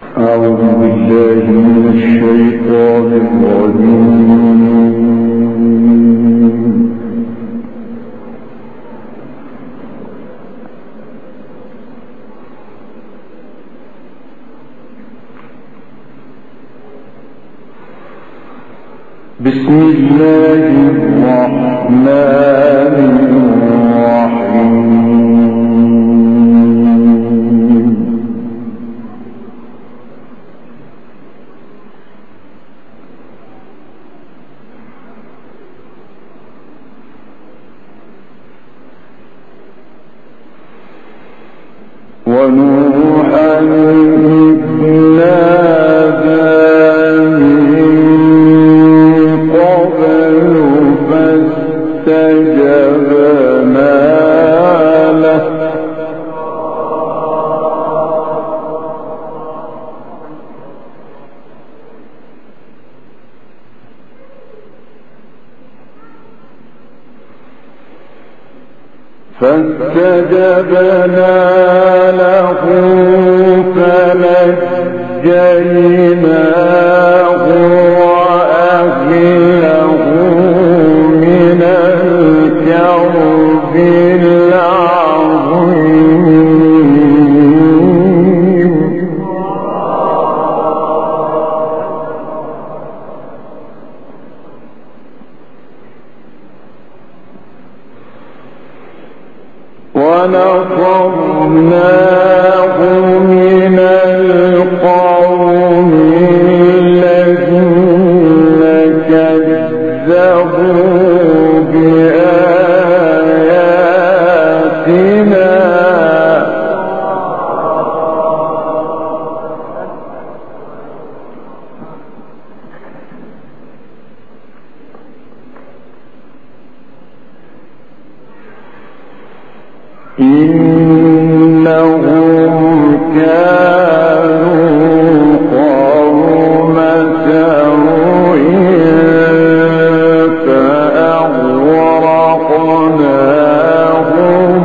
بسم الله الرحمن الرحيم ونوحا إذ نادى فاستجبنا له فنجيناه وأهله من الكرب العظيم ونصرناه من القوم الذين كذبوا بآياتنا إنهم كانوا قوم سوء فأغرقناهم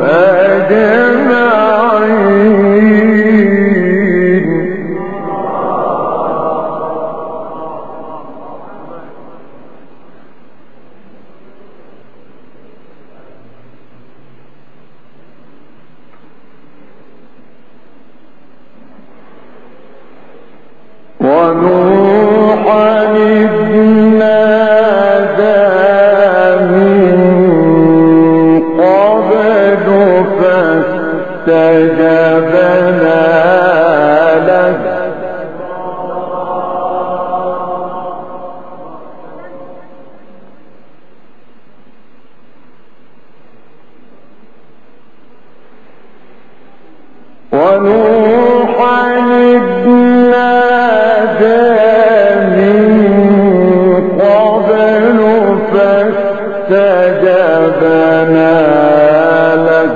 أجمعين ونوحا إذ نادى من قبل فاستجبنا له ونوحا إذ نادى من قبل فاستجبنا له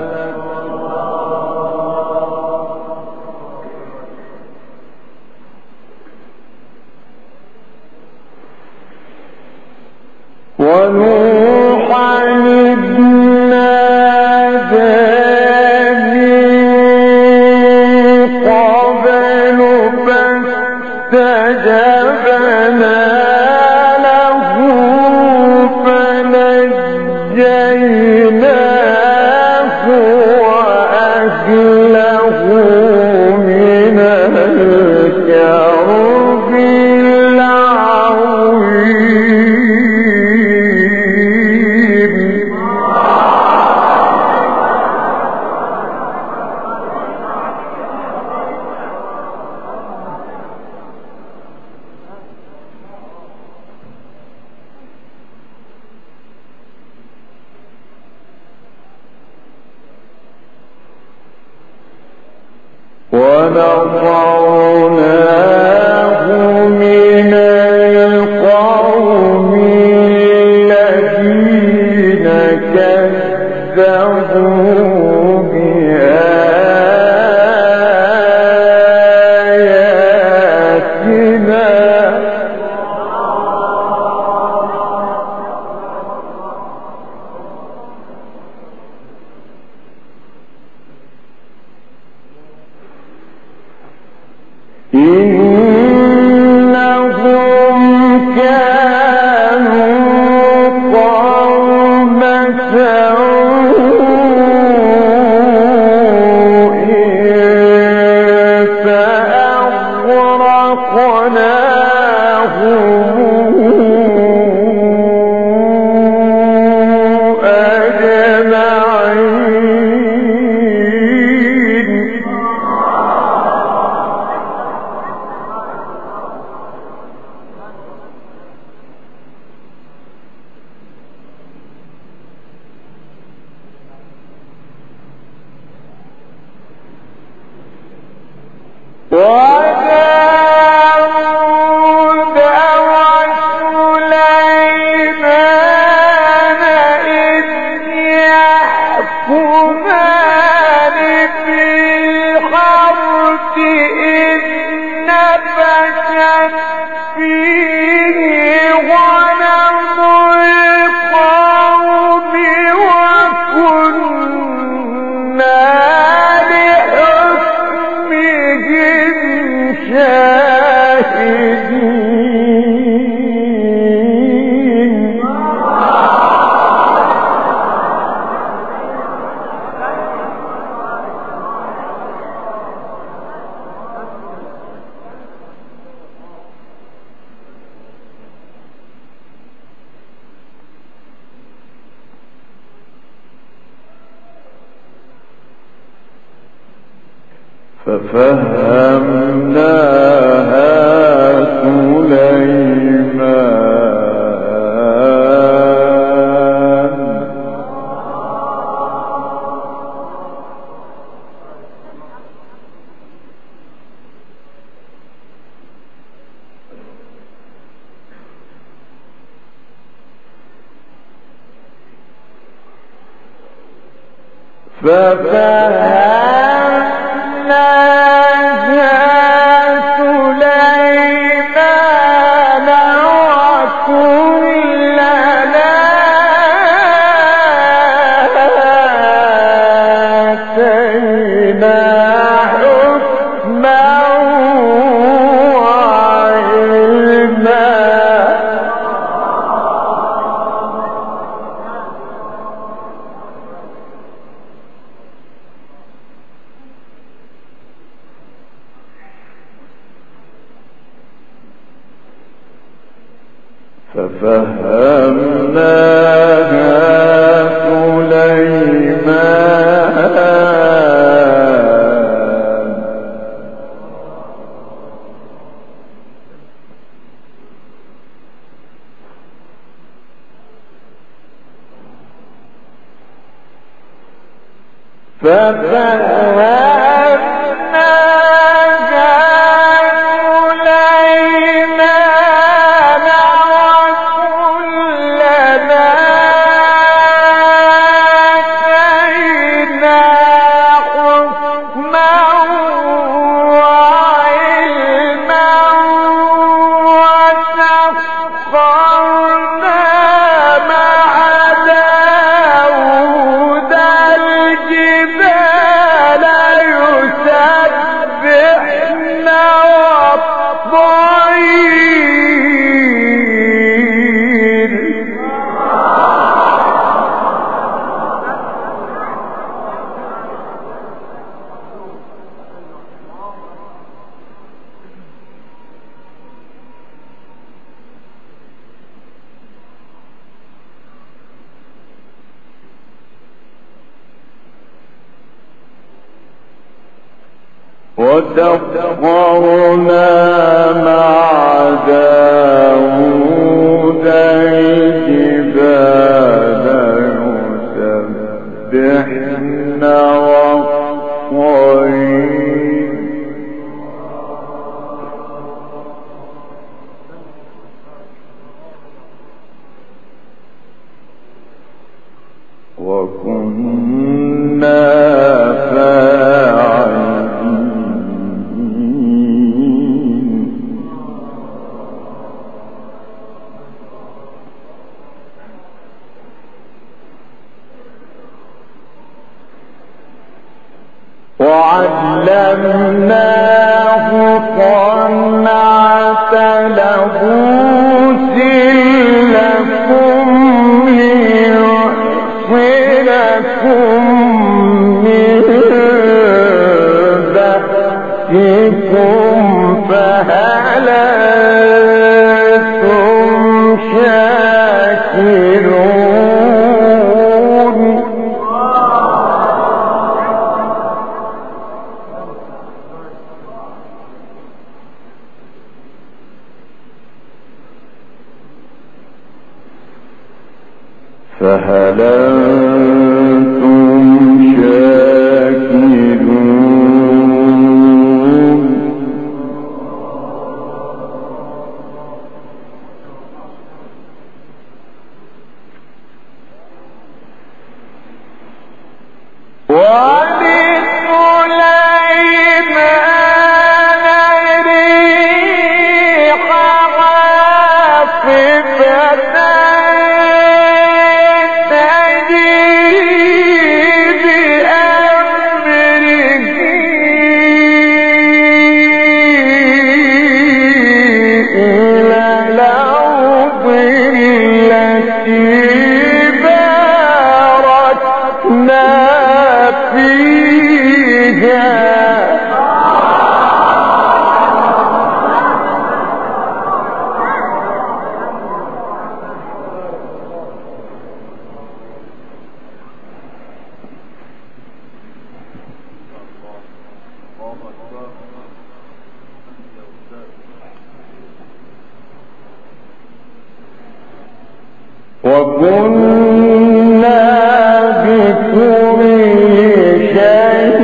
ونوحا إذ نادى فاستجبنا له فنجيناه وأهله من الكرب العظيم ونصرناه من القوم الذين كذبوا بآياتنا وسخرنا مع داود الجبال يسبحن والطير وكنا فهل أنتم شاكرون فهل أنتم شاكرون ولسليمان ريح وكنا بكل شيء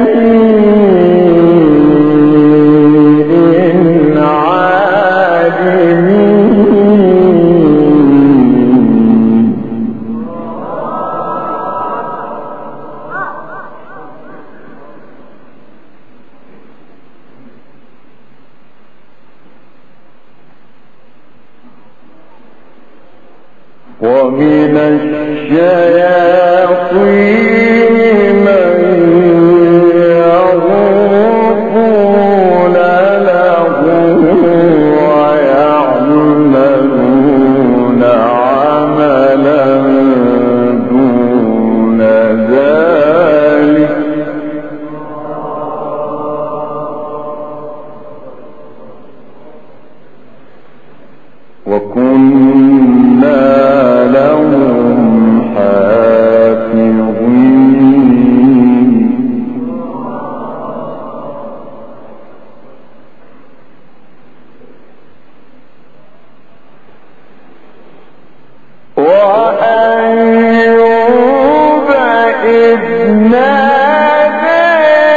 عالمين ومن الشياطين من يغوصون له ويعملون عملا دون ذلك وكنا لهم حافظين وأيوب إذ نادى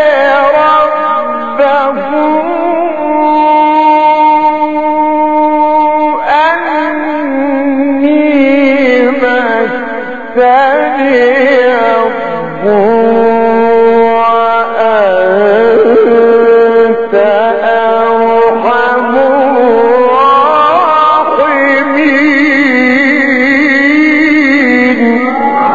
ربه وأنت أرحم الراحمين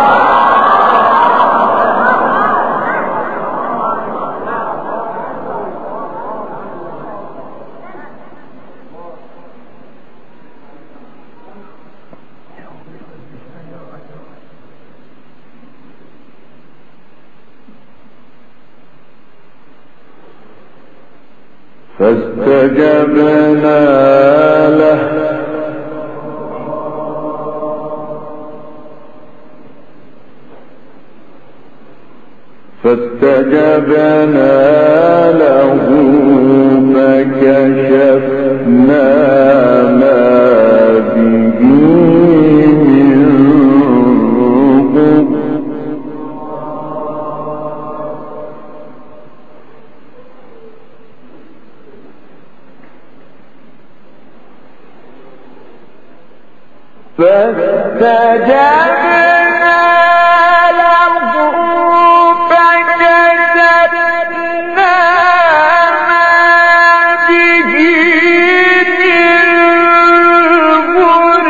فاستجبنا له فكشفنا ما به من ضر فاستجبنا له فكشفنا ما به من ضر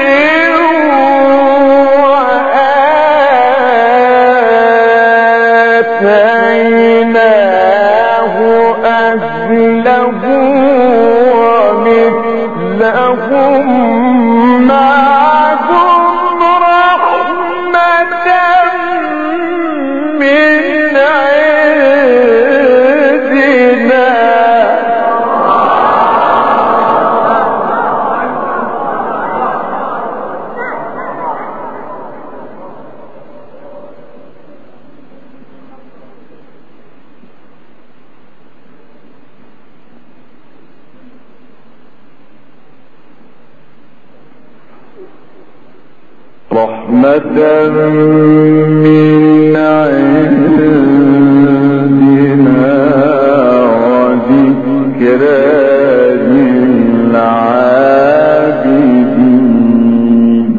وآتيناه أهله ومثلهم معهم رحمة من عندنا رحمة من عندنا وذكرى للعابدين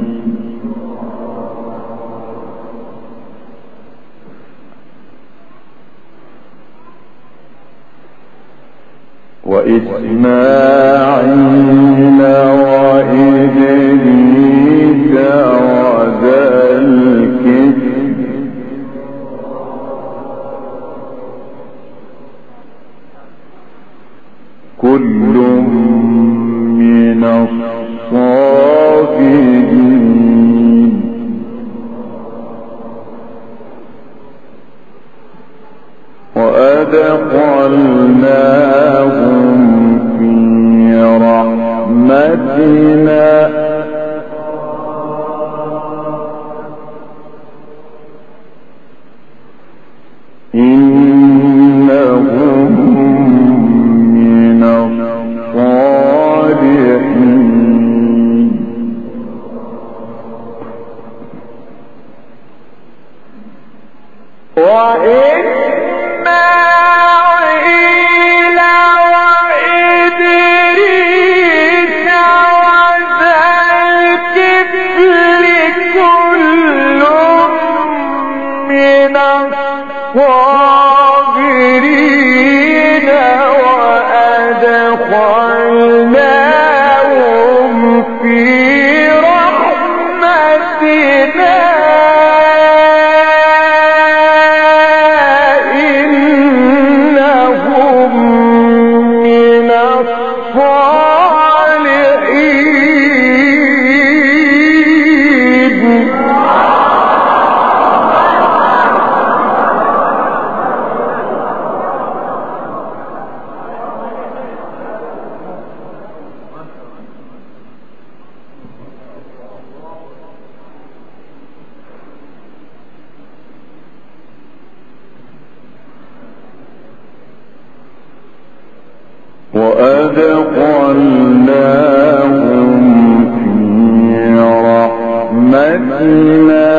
وإسماعيل وإدريس وذا الكفل كل من الصابرين وأدخلناهم في رحمتنا إنهم من الصالحين وإسماعيل وإدريس وذا الكفل كل من الصابرين وأدخلناهم في رحمتنا إنهم من الصالحين وأدخلناهم في رحمتنا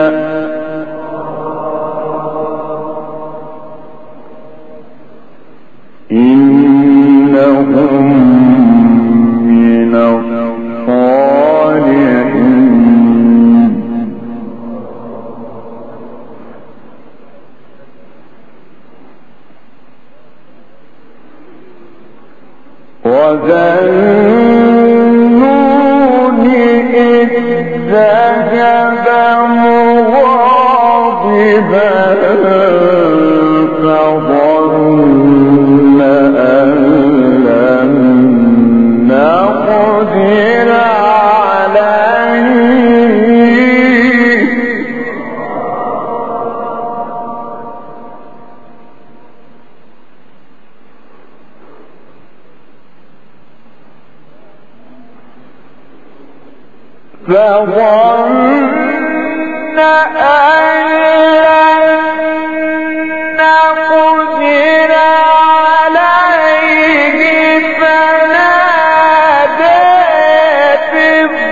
إنهم من الصالحين وذا النون إذ ذهب مغاضبا فظن أن لن نقدر عليه فظن أن لن نقدر عليه فنادى في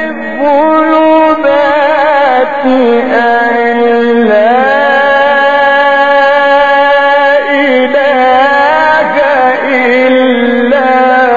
الظلمات أن لا إله إلا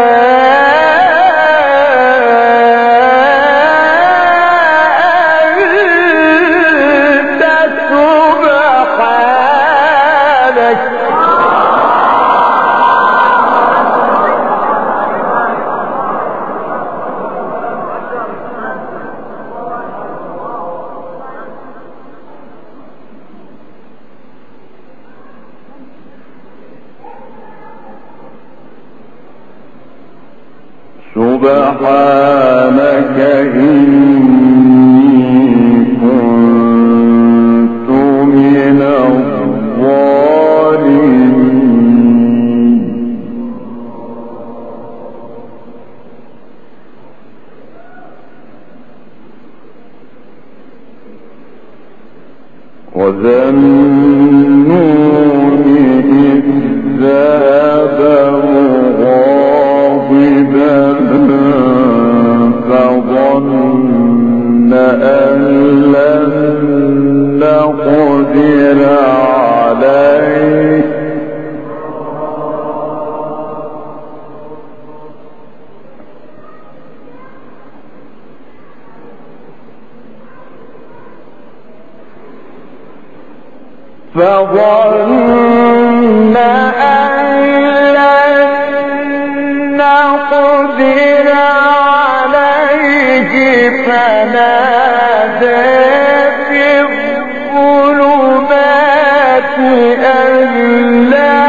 سبحانك إني كنت من الظالمين وذا النون إذ ذهب مغاضبا فظن أن لن فظن أن لن نقدر عليه فنادى في الظلمات أن لا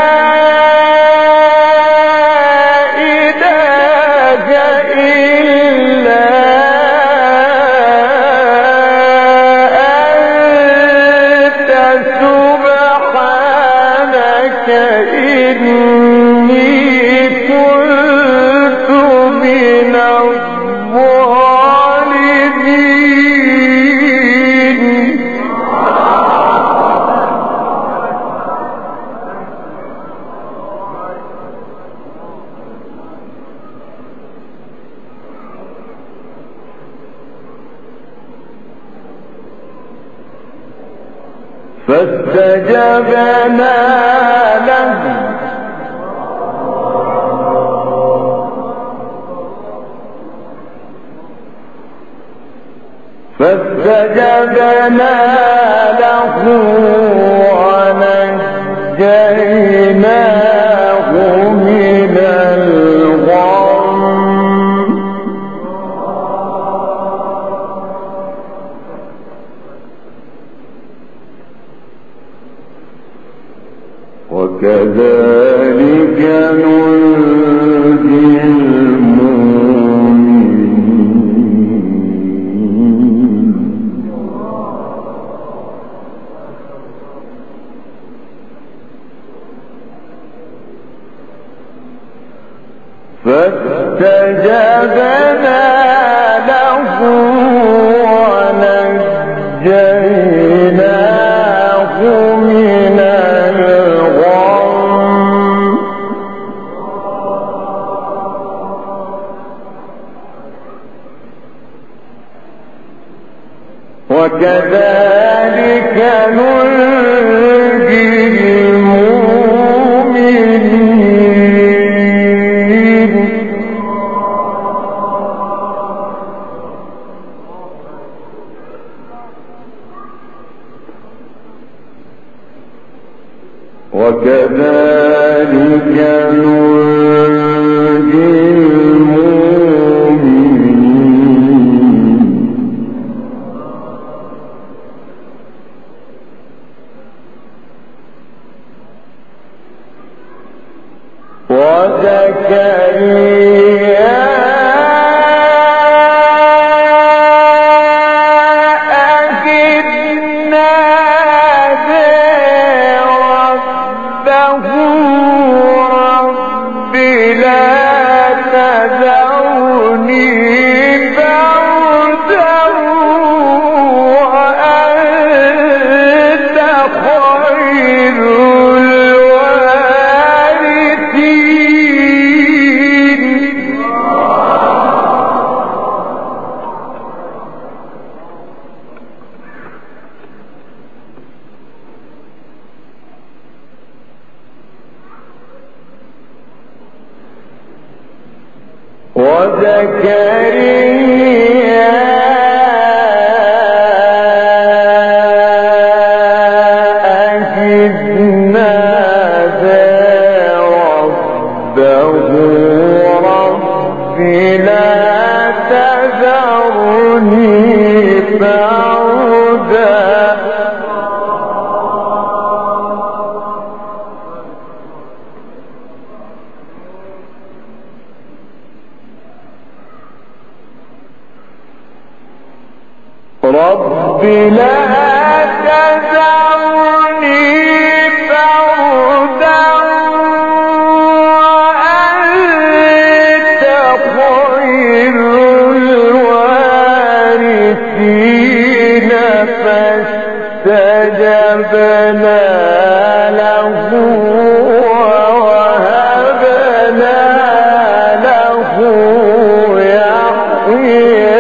إله إلا أنت سبحانك إني كنت من الظالمين. فاستجبنا له ونجيناه من الغم. وكذلك ننجي المؤمنين. فاستجبنا له ونجيناه من الغم. وكذلك ننجي المؤمنين. وكذلك ننجي المؤمنين. وزكريا إذ نادى ربه رب لا تذرني فردا وأنت خير وزكريا إذ نادى ربه رب لا تذرني فردا رب لا تذرني فردا وأنت خير الوارثين. فاستجبنا له ووهبنا له يحيى.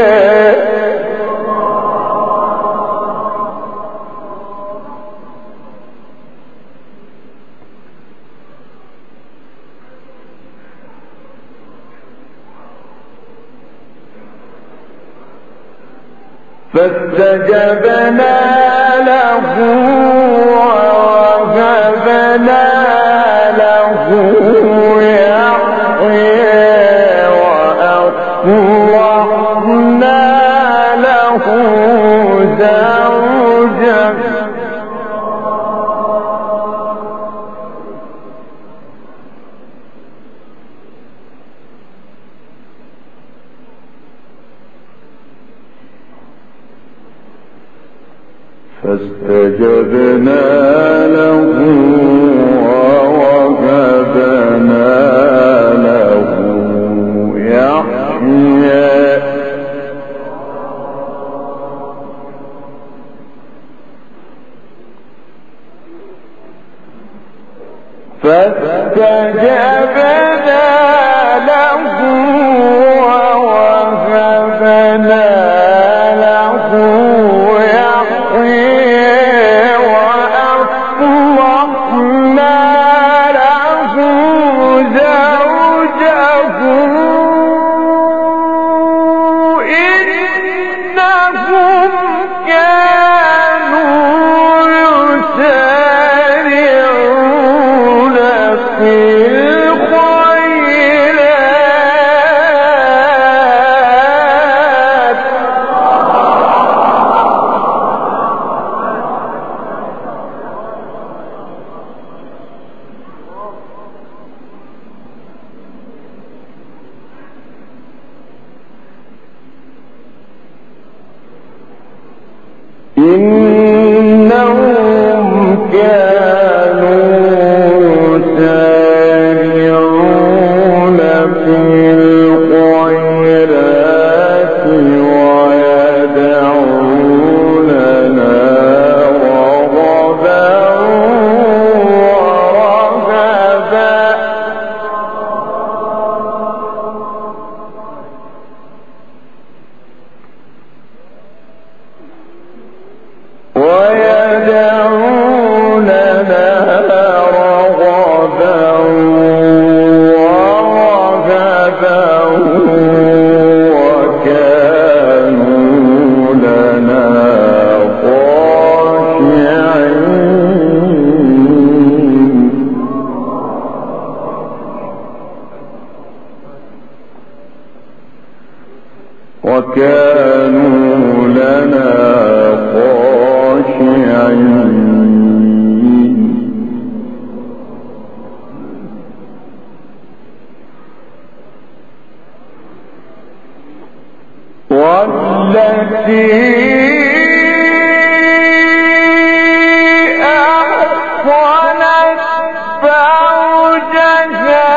فاستجبنا له ووهبنا له يحيى وأصلحنا له زوجه فاستجبنا له ووهبنا له يحيى فاستجبنا له ووهبنا له إنهم كانوا يسارعون في الخيرات ويدعوننا رغبا ورهبا وكانوا لنا خاشعين والتي أحصنت فرجها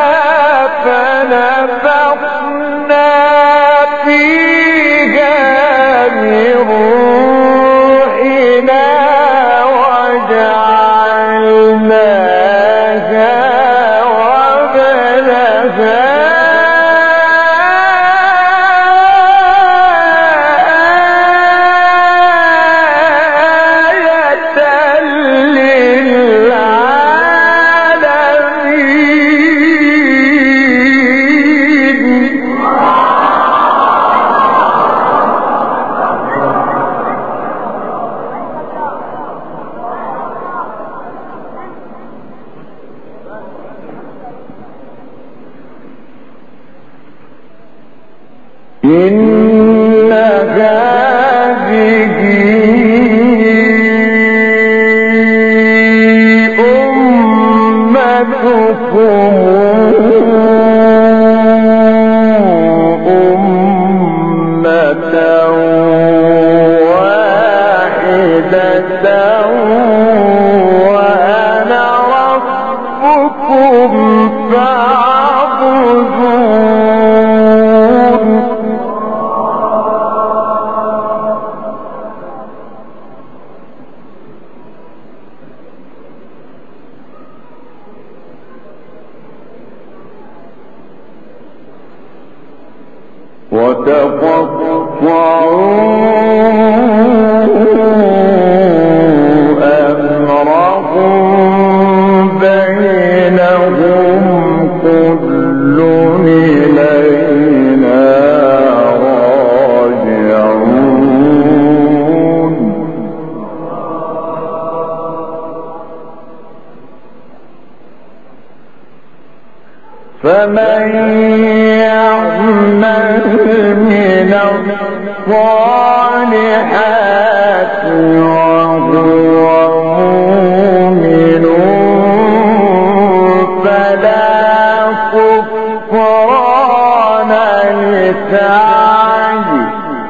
فنفخنا فيها من روحنا وجعلناها وابنها إن هذه أمتكم أمة واحدة وأنا ربكم فاعبدون وتقطعوا أمرهم بينهم كل إلينا راجعون فمن يعمل من الصالحات وهو مؤمن فلا كفران لسعيه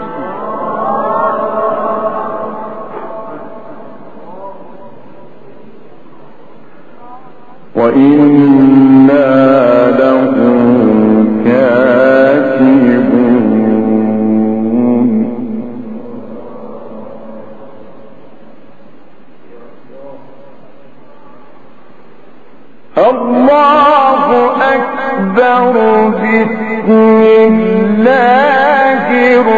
وإنا له كاتبون. الله أكبر. بسم الله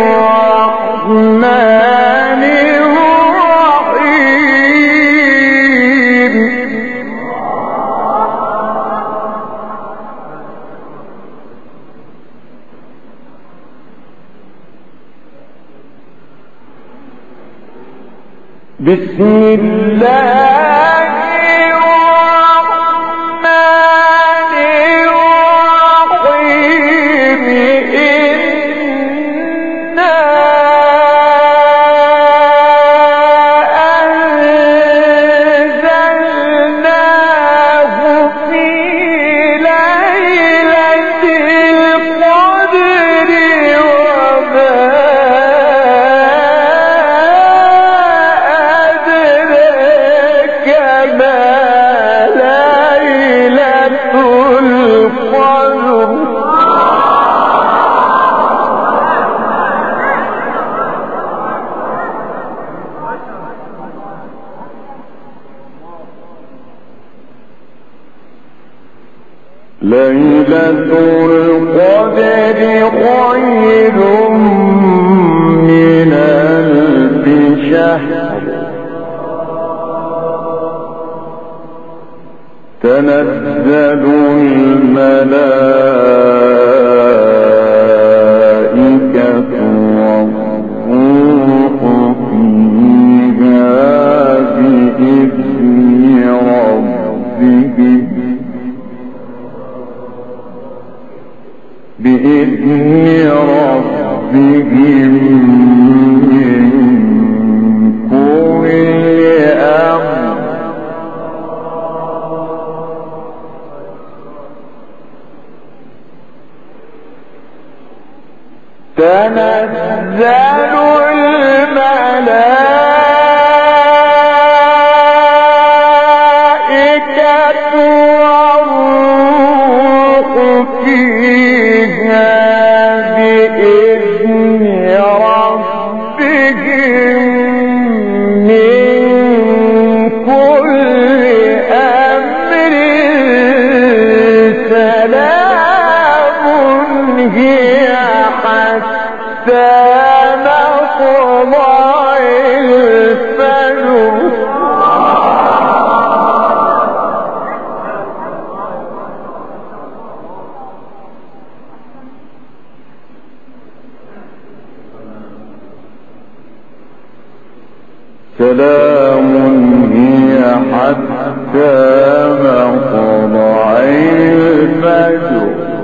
الرحمن الرحيم. بسم الله الرحمن الرحيم. إنا أنزلناه في ليلة القدر وما ليلة القدر خير من ألف شهر تنزل الملائكة والروح فيها بإذن ربهم من كل أمر. تنزل الملائكة والروح فيها بإذن ربهم من كل أمر. سلام هي حتى مطلع الفجر. سلام هي حتى مطلع الفجر.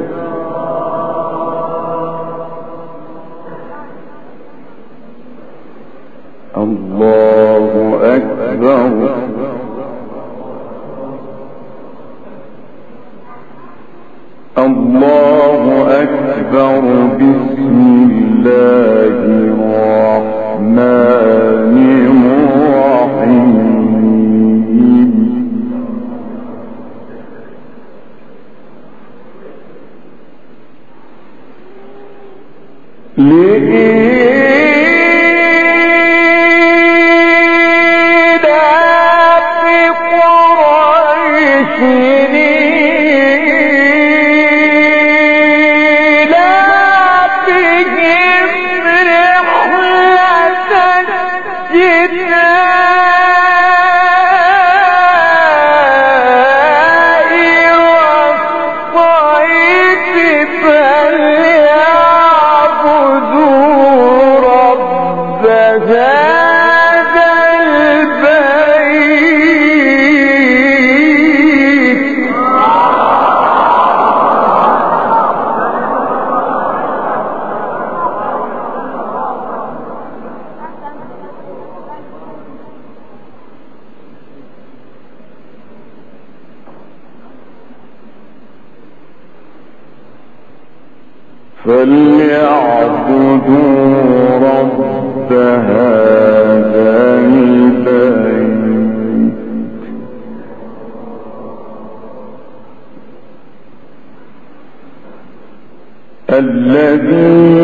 الله أكبر. الله أكبر. بسم الله الرحمن الرحيم. فليعبدوا فليعبدوا رب هذا البيت الذي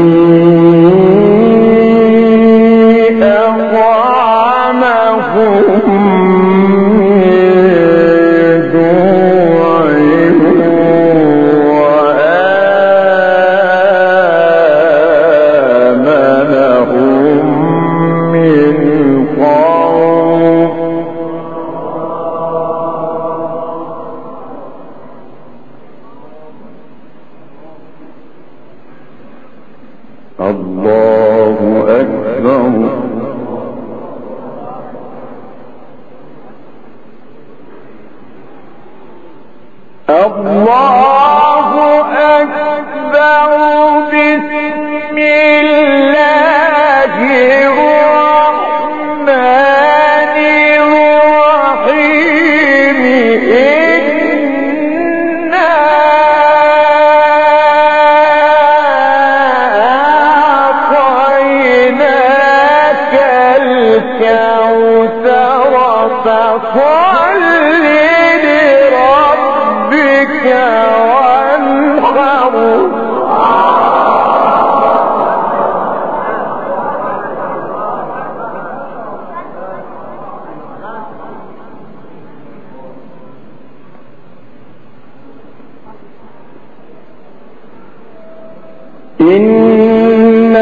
إن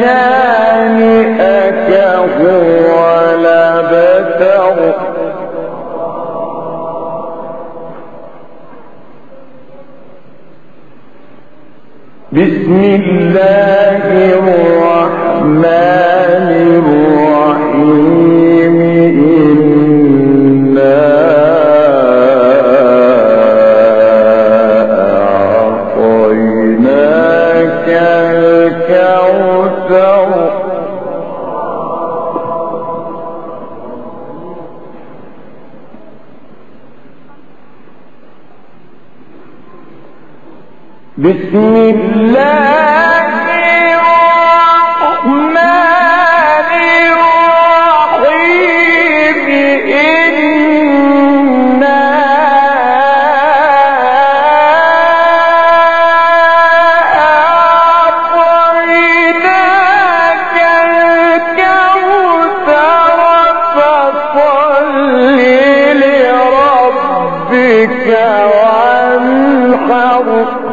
شانئك هو الأبتر بسم الله الرحمن الرحيم إنا أعطيناك الكوثر بسم الله الرحمن الرحيم إنا أعطيناك الكوثر فصل لربك وانحر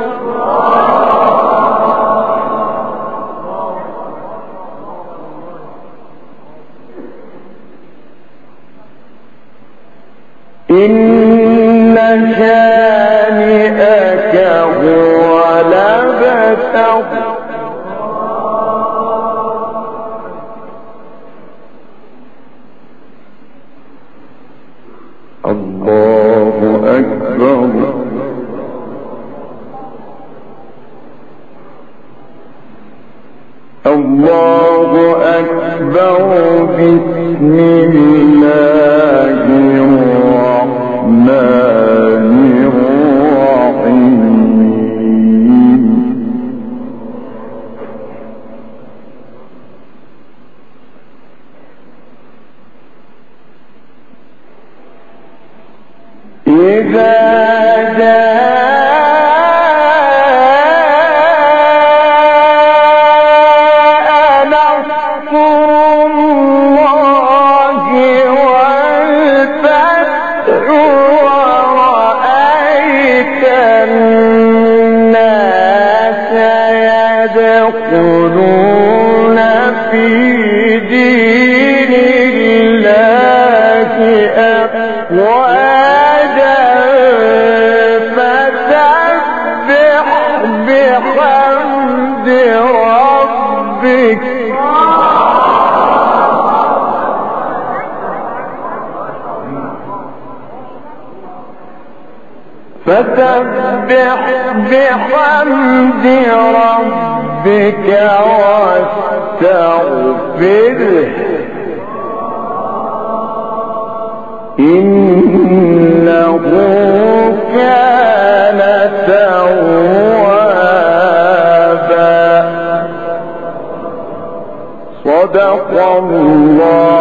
إن شانئك هو الأبتر الله أكبر الله أكبر بسم الله الرحمن الرحيم إذا يدخلون في دين الله أفواجا فسبح بحمد ربك واستغفره إنه كان توابا والله